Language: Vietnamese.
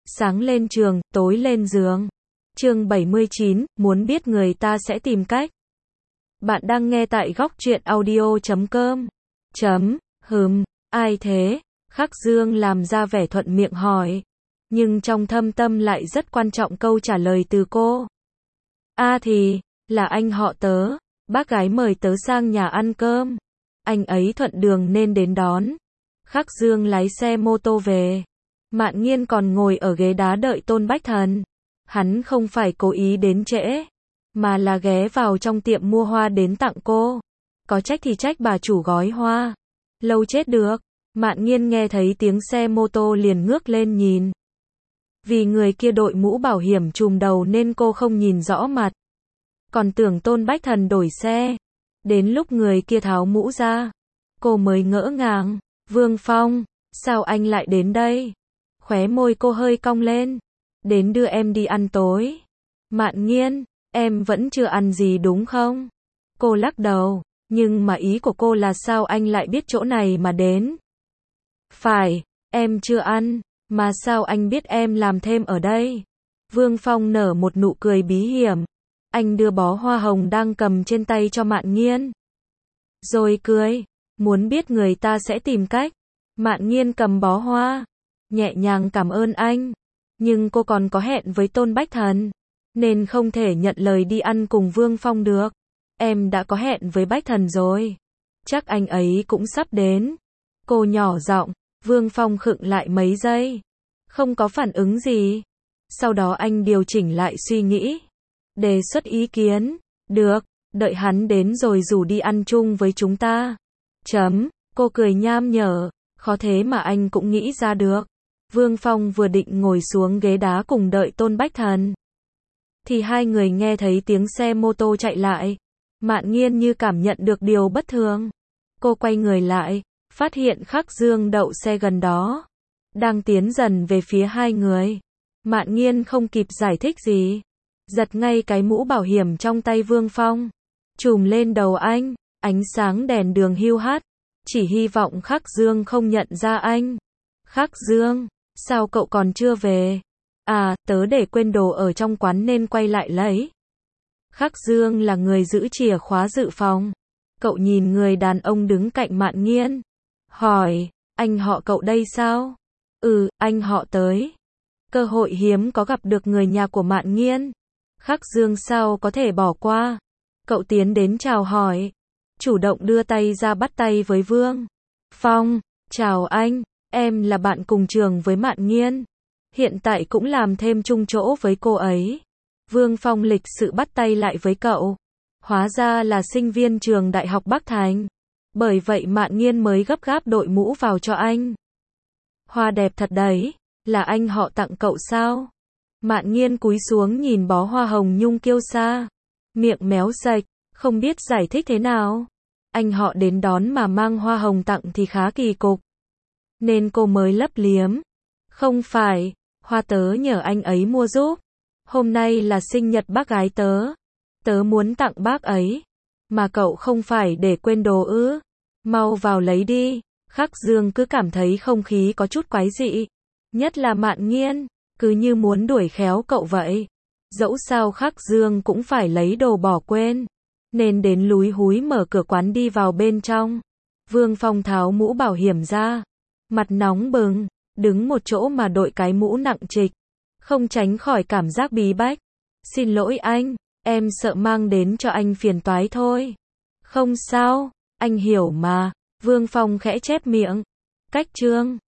sáng lên trường, tối lên giường. Chương 79, muốn biết người ta sẽ tìm cách. Bạn đang nghe tại góc truyện audio.com. Ai thế? Khắc Dương làm ra vẻ thuận miệng hỏi. Nhưng trong thâm tâm lại rất quan trọng câu trả lời từ cô. Thì, là anh họ Tớ, bác gái mời tớ sang nhà ăn cơm. Anh ấy thuận đường nên đến đón. Khắc Dương lái xe mô tô về. Mạn Nghiên còn ngồi ở ghế đá đợi Tôn Bách Thần. Hắn không phải cố ý đến trễ, mà là ghé vào trong tiệm mua hoa đến tặng cô. Có trách thì trách bà chủ gói hoa. Lâu chết được. Mạn Nghiên nghe thấy tiếng xe mô tô liền ngước lên nhìn. Vì người kia đội mũ bảo hiểm trùm đầu nên cô không nhìn rõ mặt. Còn tưởng Tôn Bách Thần đổi xe. Đến lúc người kia tháo mũ ra, cô mới ngỡ ngàng. Vương Phong, sao anh lại đến đây? Khóe môi cô hơi cong lên. Đến đưa em đi ăn tối. Mạn Nghiên, em vẫn chưa ăn gì đúng không? Cô lắc đầu, nhưng mà ý của cô là sao anh lại biết chỗ này mà đến? Phải, em chưa ăn, mà sao anh biết em làm thêm ở đây? Vương Phong nở một nụ cười bí hiểm. Anh đưa bó hoa hồng đang cầm trên tay cho Mạn Nghiên. Rồi cười, muốn biết người ta sẽ tìm cách. Mạn Nghiên cầm bó hoa, nhẹ nhàng cảm ơn anh. Nhưng cô còn có hẹn với Tôn Bách Thần, nên không thể nhận lời đi ăn cùng Vương Phong được. Em đã có hẹn với Bách Thần rồi. Chắc anh ấy cũng sắp đến. Cô nhỏ giọng. Vương Phong khựng lại mấy giây. Không có phản ứng gì. Sau đó anh điều chỉnh lại suy nghĩ. Đề xuất ý kiến. Được, đợi hắn đến rồi rủ đi ăn chung với chúng ta. Cô cười nham nhở. Khó thế mà anh cũng nghĩ ra được. Vương Phong vừa định ngồi xuống ghế đá cùng đợi Tôn Bách Thần, thì hai người nghe thấy tiếng xe mô tô chạy lại. Mạn Nghiên như cảm nhận được điều bất thường. Cô quay người lại, phát hiện Khắc Dương đậu xe gần đó, đang tiến dần về phía hai người. Mạn Nghiên không kịp giải thích gì, giật ngay cái mũ bảo hiểm trong tay Vương Phong, trùm lên đầu anh. Ánh sáng đèn đường hiu hắt, chỉ hy vọng Khắc Dương không nhận ra anh. Khắc Dương, sao cậu còn chưa về? Tớ để quên đồ ở trong quán nên quay lại lấy. Khắc Dương là người giữ chìa khóa dự phòng. Cậu nhìn người đàn ông đứng cạnh Mạn Nghiên, hỏi, anh họ cậu đây sao? Anh họ tới. Cơ hội hiếm có gặp được người nhà của Mạn Nghiên. Khắc Dương sao có thể bỏ qua. Cậu tiến đến chào hỏi, chủ động đưa tay ra bắt tay với Vương Phong. Chào anh, em là bạn cùng trường với Mạn Nghiên. Hiện tại cũng làm thêm chung chỗ với cô ấy. Vương Phong lịch sự bắt tay lại với cậu. Hóa ra là sinh viên trường Đại học Bắc Thành. Bởi vậy Mạn Nghiên mới gấp gáp đội mũ vào cho anh. Hoa đẹp thật đấy, là anh họ tặng cậu sao? Mạn Nghiên cúi xuống nhìn bó hoa hồng nhung kiêu sa, miệng méo sạch, không biết giải thích thế nào. Anh họ đến đón mà mang hoa hồng tặng thì khá kỳ cục, nên cô mới lấp liếm. Không phải, hoa tớ nhờ anh ấy mua giúp. Hôm nay là sinh nhật bác gái tớ. Tớ muốn tặng bác ấy. Mà cậu không phải để quên đồ ư? Mau vào lấy đi. Khắc Dương cứ cảm thấy không khí có chút quái dị. Nhất là Mạn Nghiên, cứ như muốn đuổi khéo cậu vậy. Dẫu sao Khắc Dương cũng phải lấy đồ bỏ quên, nên đến lúi húi mở cửa quán đi vào bên trong. Vương Phong tháo mũ bảo hiểm ra, mặt nóng bừng, đứng một chỗ mà đội cái mũ nặng trịch, không tránh khỏi cảm giác bí bách. Xin lỗi anh, em sợ mang đến cho anh phiền toái thôi. Không sao, anh hiểu mà. Vương Phong khẽ chép miệng. Cách chương